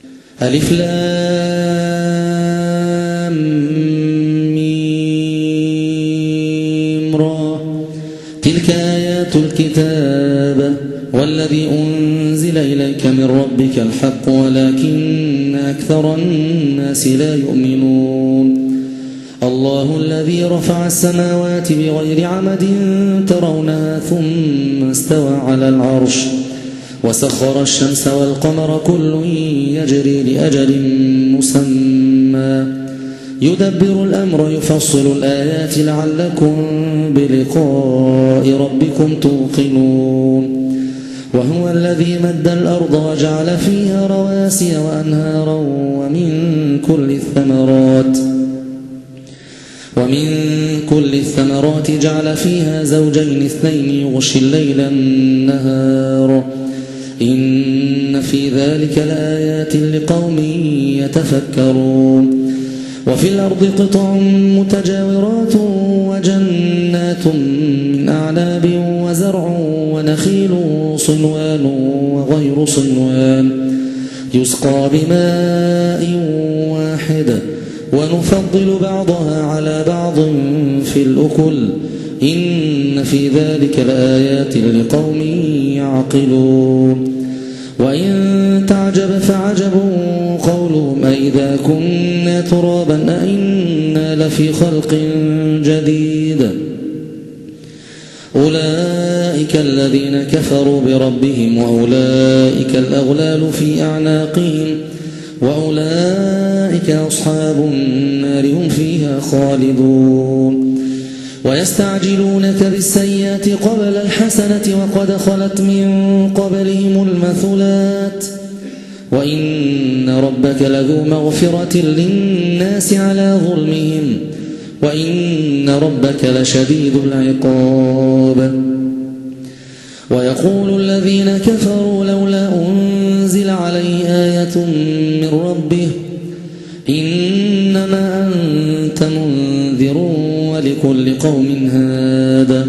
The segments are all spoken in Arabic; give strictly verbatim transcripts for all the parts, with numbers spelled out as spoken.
ألف لام ميم را تلك آيات الكتاب والذي أنزل إليك من ربك الحق ولكن أكثر الناس لا يؤمنون الله الذي رفع السماوات بغير عمد ترونها ثم استوى على العرش وسخر الشمس والقمر كل يجري لأجل مسمى يدبر الأمر يفصل الآيات لعلكم بلقاء ربكم توقنون وهو الذي مد الأرض وجعل فيها رواسي وأنهارا ومن كل الثمرات ومن كل الثمرات جعل فيها زوجين اثنين يغشي الليل النهار إن في ذلك لآيات لقوم يتفكرون وفي الأرض قطع متجاورات وجنات من أعناب وزرع ونخيل صنوان وغير صنوان يسقى بماء واحد ونفضل بعضها على بعض في الأكل إن في ذلك لآيات لقوم يعقلون وإن تعجب فعجب قولهم أئذا كنا ترابا أئنا لفي خلق جديد أولئك الذين كفروا بربهم وأولئك الأغلال في أعناقهم وأولئك أصحاب النار هم فيها خالدون ويستعجلونك بالسيئات قبل الحسنة وقد خلت من قبلهم المثلات وإن ربك لذو مغفرة للناس على ظلمهم وإن ربك لشديد العقاب ويقول الذين كفروا لولا أنزل عليه آية من ربه إنما أنت منذر ولكل قوم هاد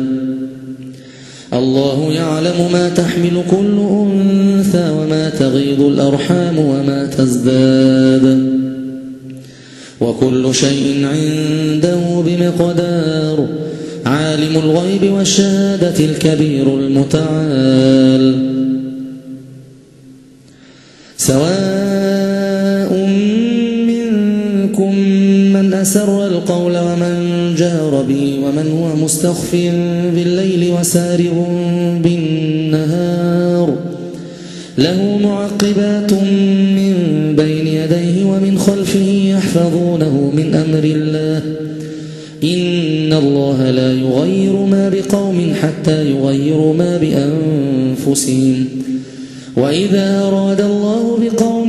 الله يعلم ما تحمل كل أنثى وما تغيض الأرحام وما تزداد وكل شيء عنده بمقدار عالم الغيب والشهادة الكبير المتعال سواء منكم من أسر القول ومن جهر به ومن هو مستخف بالليل وسارب بالنهار له معقبات من بين يديه ومن خلفه يحفظونه من أمر الله إن الله لا يغير ما بقوم حتى يغيروا ما بأنفسهم وإذا أراد الله بقوم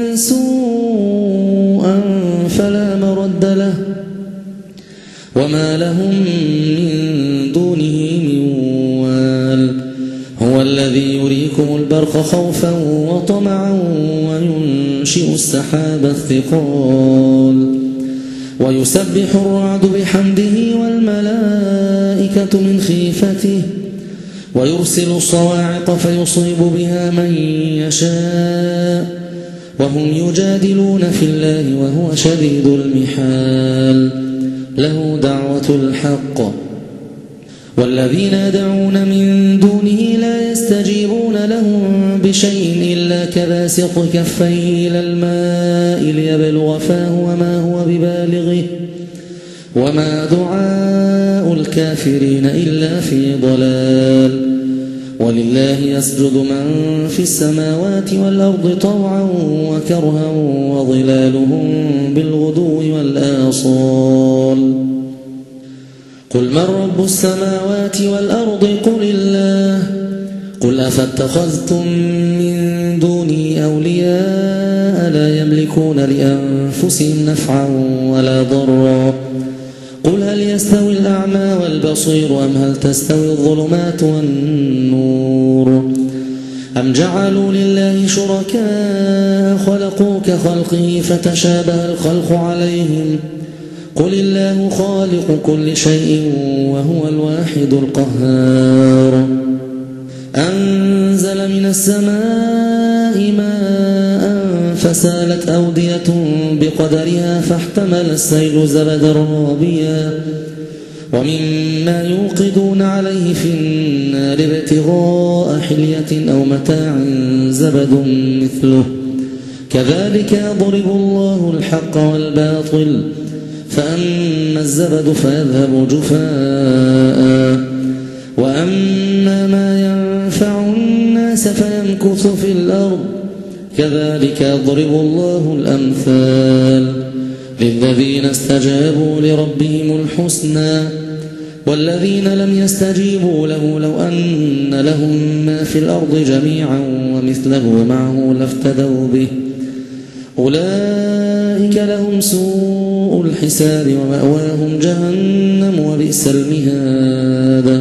سوءا فلا مرد له وما لهم من دونه من وال هو الذي يريكم البرق خوفا وطمعا وينشئ السحاب الثقال ويسبح الرعد بحمده والملائكة من خيفته ويرسل الصواعق فيصيب بها من يشاء وهم يجادلون في الله وهو شديد المحال له دعوة الحق والذين يدعون من دونه لا يستجيبون لهم بشيء إلا كباسط كفيه إلى الماء ليبلغ فاه وما هو ببالغه وما دعاء الكافرين إلا في ضلال ولله يسجد من في السماوات والأرض طوعا وكرها وظلالهم بالغدو والآصال قل من رب السماوات والأرض قل الله قل أفاتخذتم من دوني أولياء لا يملكون لأنفسهم نفعا ولا ضرا قل هل يستوي الأعمى والبصير أم هل تستوي الظلمات والنور أم جعلوا لله شركاء خلقوا كخلقه فتشابه الخلق عليهم قل الله خالق كل شيء وهو الواحد القهار أنزل من السماء ماء فسالت أودية بقدرها فاحتمل السيل زبدا رابيا ومما يوقدون عليه في النار ابتغاء حلية أو متاع زبد مثله كذلك يضرب الله الحق والباطل فأما الزبد فيذهب جفاء وأما ما ينفع الناس فيمكث في الأرض كذلك يضرب الله الأمثال للذين استجابوا لربهم الحسنى والذين لم يستجيبوا له لو أن لهم ما في الأرض جميعا ومثله معه لافتدوا به أولئك لهم سوء الحساب ومأواهم جهنم وبئس المهاد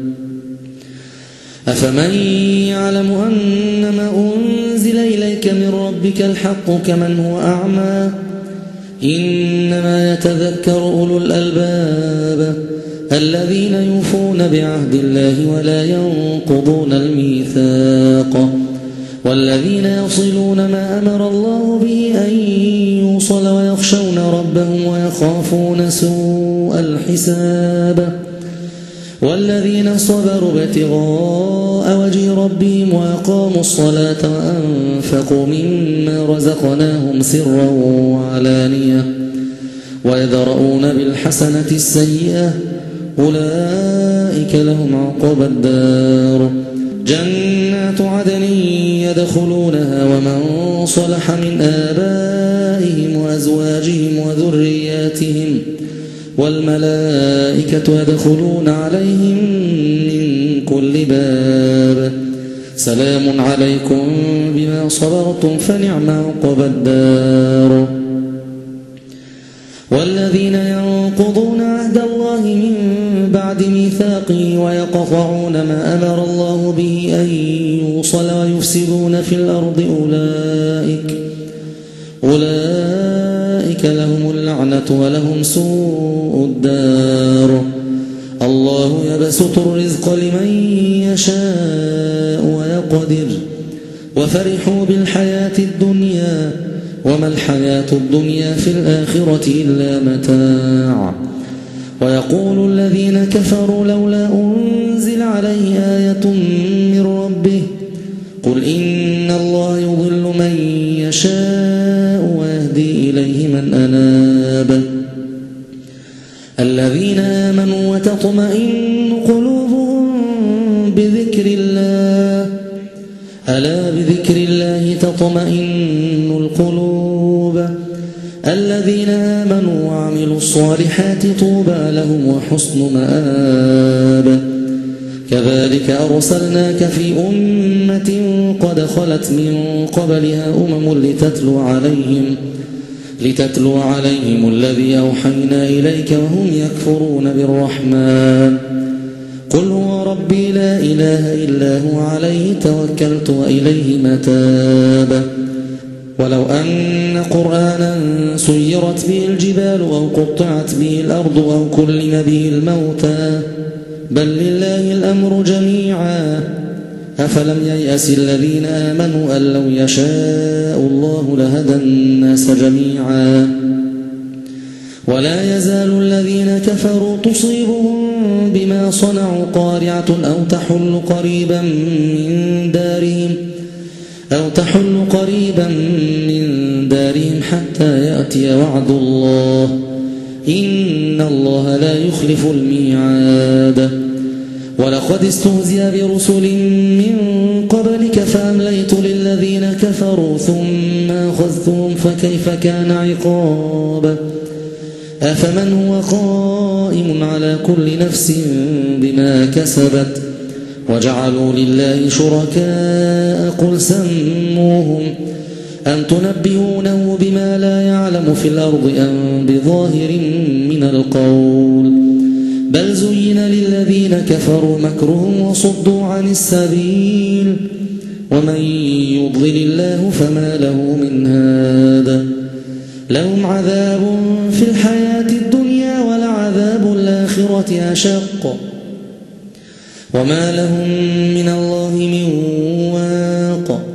أفمن يعلم أنما أنزل إليك من ربك الحق كمن هو أعمى إنما يتذكر أولو الألباب الذين يوفون بعهد الله ولا ينقضون الميثاق والذين يصلون ما أمر الله به أن يوصل ويخشون ربهم ويخافون سوء الحساب والذين صبروا ابتغاء وجه ربهم وأقاموا الصلاة وأنفقوا مما رزقناهم سرا وعلانية ويدرؤون بالحسنة السيئة أولئك لهم عقبى الدار جنات عدن يدخلونها ومن صلح من آبائهم وأزواجهم وذرياتهم والملائكة يدخلون عليهم من كل باب سلام عليكم بما صبرتم فنعم عقبى الدار والذين ينقضون عهد الله من بعد ميثاقه ويقطعون ما أمر الله به أن يوصل ويفسدون في الأرض أولئك أولئك لهم اللعنة ولهم سوء الدار الله يبسط الرزق لمن يشاء ويقدر وفرحوا بالحياة الدنيا وما الحياة الدنيا في الآخرة إلا متاع ويقول الذين كفروا لولا أنزل عليه آية من ربه قل إن الله يضل من يشاء ويهدي إليه من أناب الذين آمنوا وتطمئن قلوبهم بذكر الله ألا بذكر الله تطمئن القلوب الذين آمنوا وعملوا الصالحات طوبى لهم وحسن مآب كذلك أرسلناك في أمة قد خلت من قبلها أمم لتتلو عليهم لتتلو عليهم الذي أوحينا إليك وهم يكفرون بالرحمن قل هو ربي لا إله إلا هو عليه توكلت وإليه متاب ولو أن قرآنا سيرت به الجبال أو قطعت به الأرض أو كلم به الموتى بل لله الأمر جميعا أفلم ييأس الذين آمنوا أن لو يشاء الله لهدى الناس جميعا ولا يزال الذين كفروا تصيبهم بما صنعوا قارعة أو تحل قريبا من دارهم أو تحل قريبا من دارهم حتى يأتي وعد الله إن الله لا يخلف الميعاد ولقد استهزئ برسل من قبلك فأمليت للذين كفروا ثم أخذتهم فكيف كان عقاب أفمن هو قائم على كل نفس بما كسبت وجعلوا لله شركاء قل سموهم أم تنبئونه بما لا يعلم في الأرض أم بظاهر من القول بل زين للذين كفروا مكرهم وصدوا عن السبيل ومن يضلل الله فما له من هاد لهم عذاب في الحياة الدنيا ولعذاب الآخرة أشق وما لهم من الله من واق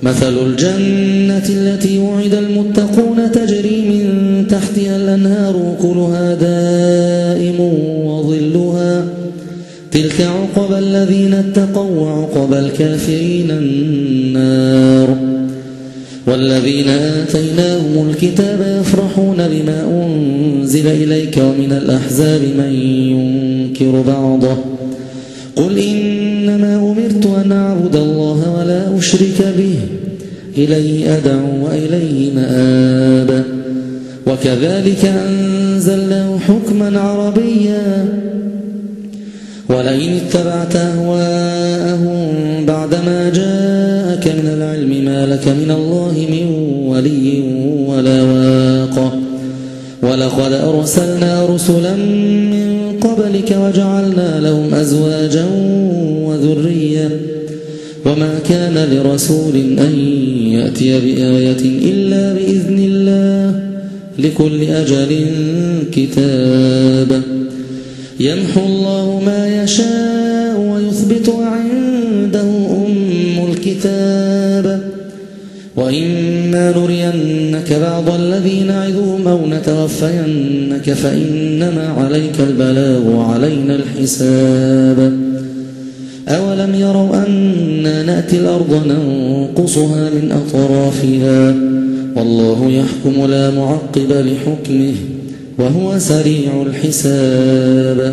مثل الجنة التي وعد المتقون تجري من تحتها الأنهار أكلها دائم وظلها تلك عقبى الذين اتقوا وعقبى الكافرين النار والذين آتيناهم الكتاب يفرحون بما أنزل إليك ومن الأحزاب من ينكر بعضه قل إنما أمرت أن أعبد الله ولا أشرك به إليه أدعو وإليه مآب وكذلك أنزلناه حكما عربيا ولئن اتبعت أهواءهم بعدما جاءك من العلم ما لك من الله من ولي ولا واق ولقد أرسلنا رسلا من قبلك وجعلنا لهم أزواجا وذرية وما كان لرسول أن يأتي بآية إلا بإذن الله لكل أجل كتاب يمحو الله ما يشاء ويثبت وعنده أم الكتاب وإما نرينك بعض الذي نعظهم أو نتوفينك فإنما عليك البلاغ وعلينا الحساب أولم يروا أنا نأتي الأرض ننقصها من أطرافها والله يحكم لا معقب لحكمه وهو سريع الحساب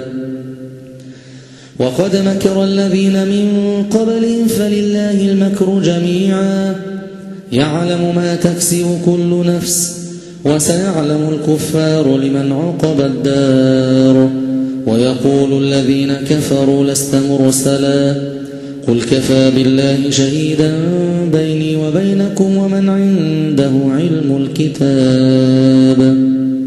وقد مكر الذين من قبلهم فلله المكر جميعا يعلم ما تكسب كل نفس وسيعلم الكفار لمن عقب الدار ويقول الذين كفروا لست مرسلا قل كفى بالله شهيدا بيني وبينكم ومن عنده علم الكتاب